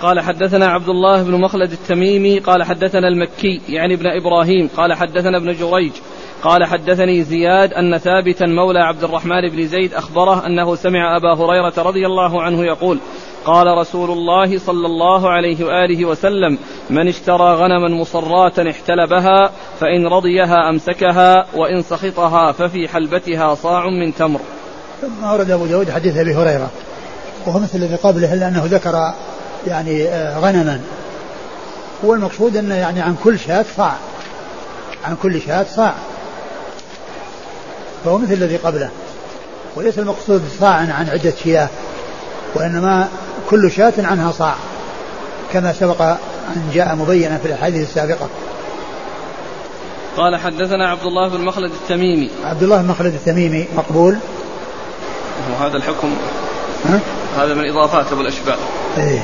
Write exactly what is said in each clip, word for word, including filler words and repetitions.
قال حدثنا عبد الله بن مخلد التميمي قال حدثنا المكي يعني ابن إبراهيم قال حدثنا ابن جريج قال حدثني زياد أن ثابتا مولى عبد الرحمن بن زيد أخبره أنه سمع أبا هريرة رضي الله عنه يقول قال رسول الله صلى الله عليه وآله وسلم من اشترى غنما مصرات احتلبها فإن رضيها أمسكها وإن سخطها ففي حلبتها صاع من تمر. ثم أورد أبو داود حديث أبي هريرة وهو مثل الذي قبله إلا أنه ذكر يعني غنما، والمقصود أنه يعني عن كل شاة صاع، عن كل شاة صاع، فهو مثل الذي قبله، وليس المقصود صاع عن عدة شياه، وإنما كل شاة عنها صاع كما سبق أن جاء مبينا في الحديث السابقة. قال حدثنا عبد الله بن مخلد التميمي. عبد الله بن مخلد التميمي مقبول، وهذا الحكم ها؟ هذا من إضافات أبو الأشبال، إيه؟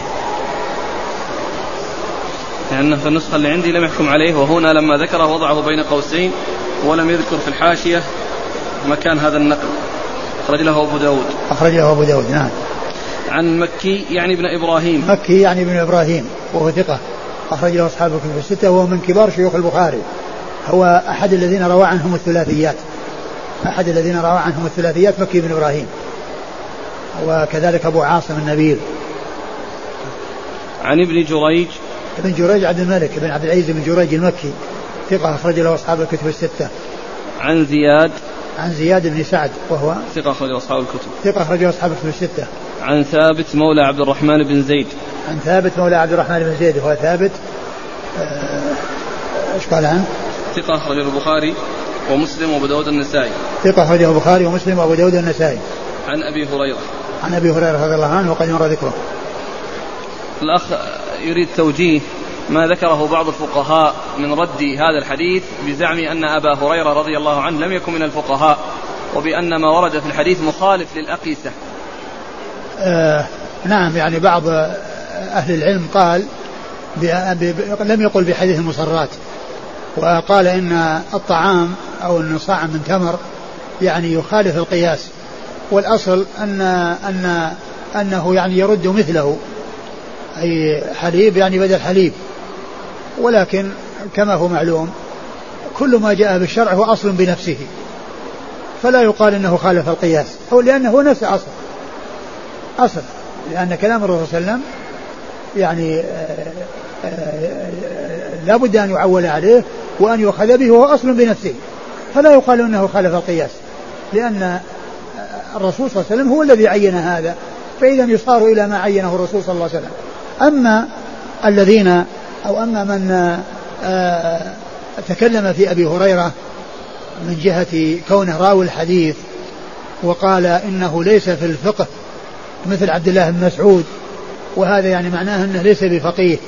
لأنه في النسخة اللي عندي لم يحكم عليه، وهنا لما ذكره وضعه بين قوسين ولم يذكر في الحاشية مكان هذا النقل. أخرج له أبو داود. أخرج له أبو داود نعم. عن مكي يعني ابن إبراهيم. مكي يعني ابن إبراهيم وهو ثقة أخرج له أصحاب الكتب الستة، وهو من كبار شيوخ البخاري، هو أحد الذين روى عنهم الثلاثيات، أحد الذين روى عنهم الثلاثيات مكي بن إبراهيم، وكذلك أبو عاصم النبيل. عن ابن جريج. ابن جريج عبد الملك بن عبد العزيز بن جريج المكي ثقة أخرج له أصحاب الكتب الستة. عن زياد. عن زياد بن سعد وهو ثقة أخرج له أصحاب الكتب. ثقة أخرج له أصحاب الكتب الستة. عن ثابت مولى عبد الرحمن بن زيد. عن ثابت مولى عبد الرحمن بن زيد وهو ثابت ايش قال عنه؟ ثقة أخرجه البخاري ومسلم وأبو داود النسائي. ثقة أخرجه البخاري ومسلم وأبو داود النسائي. عن أبي هريرة. عن أبي هريرة رضي الله عنه وقد مر ذكره. الأخ يريد توجيه ما ذكره بعض الفقهاء من رد هذا الحديث بزعم أن أبا هريرة رضي الله عنه لم يكن من الفقهاء، وبأن ما ورد في الحديث مخالف للأقيسة. آه نعم، يعني بعض أهل العلم قال لم يقل بحديث المصرات، وقال إن الطعام أو أن صاع من تمر يعني يخالف القياس، والأصل أن أن أنه يعني يرد مثله، أي حليب يعني بدل حليب، ولكن كما هو معلوم كل ما جاء بالشرع هو أصل بنفسه، فلا يقال إنه خالف القياس، أو لأنه نفس أصل أصل لأن كلام الرسول صلى الله عليه وسلم يعني لا بد أن يعول عليه وأن يؤخذ به وهو أصل بنفسه، فلا يقال إنه خالف القياس، لأن الرسول صلى الله عليه وسلم هو الذي عين هذا، فإذا يصار إلى ما عينه الرسول صلى الله عليه وسلم. أما الذين أو أما من تكلم في أبي هريرة من جهة كونه راوي الحديث وقال إنه ليس في الفقه مثل عبد الله بن مسعود، وهذا يعني معناه أنه ليس بفقيه،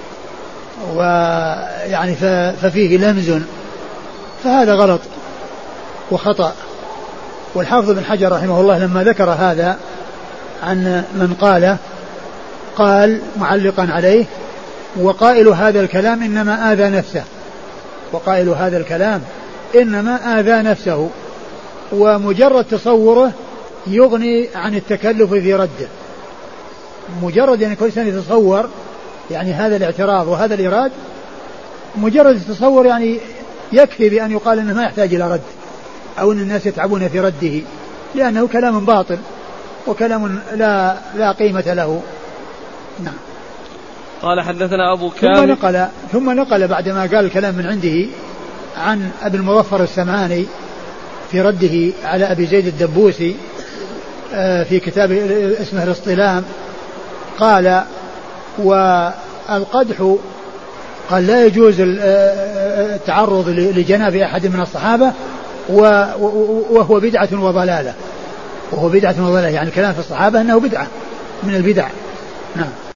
ويعني ففيه لمز، فهذا غلط وخطأ. والحافظ بن حجر رحمه الله لما ذكر هذا عن من قال قال معلقا عليه: وقائل هذا الكلام إنما آذى نفسه، وقائل هذا الكلام إنما آذى نفسه، ومجرد تصوره يغني عن التكلف في رده. مجرد يعني كل إنسان يتصور يعني هذا الاعتراض وهذا الإيراد، مجرد التصور يعني يكفي بأن يقال إنه ما يحتاج إلى رد، أو أن الناس يتعبون في رده، لأنه كلام باطل وكلام لا لا قيمة له. نعم. قال حدثنا أبو كامل. ثم نقل ثم نقل بعدما قال الكلام من عنده عن أبي المظفر السمعاني في رده على أبي زيد الدبوسي في كتاب اسمه الاصطلام، قال: والقدح قال لا يجوز التعرض لجناب أحد من الصحابة وهو بدعة وضلالة، وهو بدعة وضلالة، يعني الكلام في الصحابة أنه بدعة من البدع. نعم.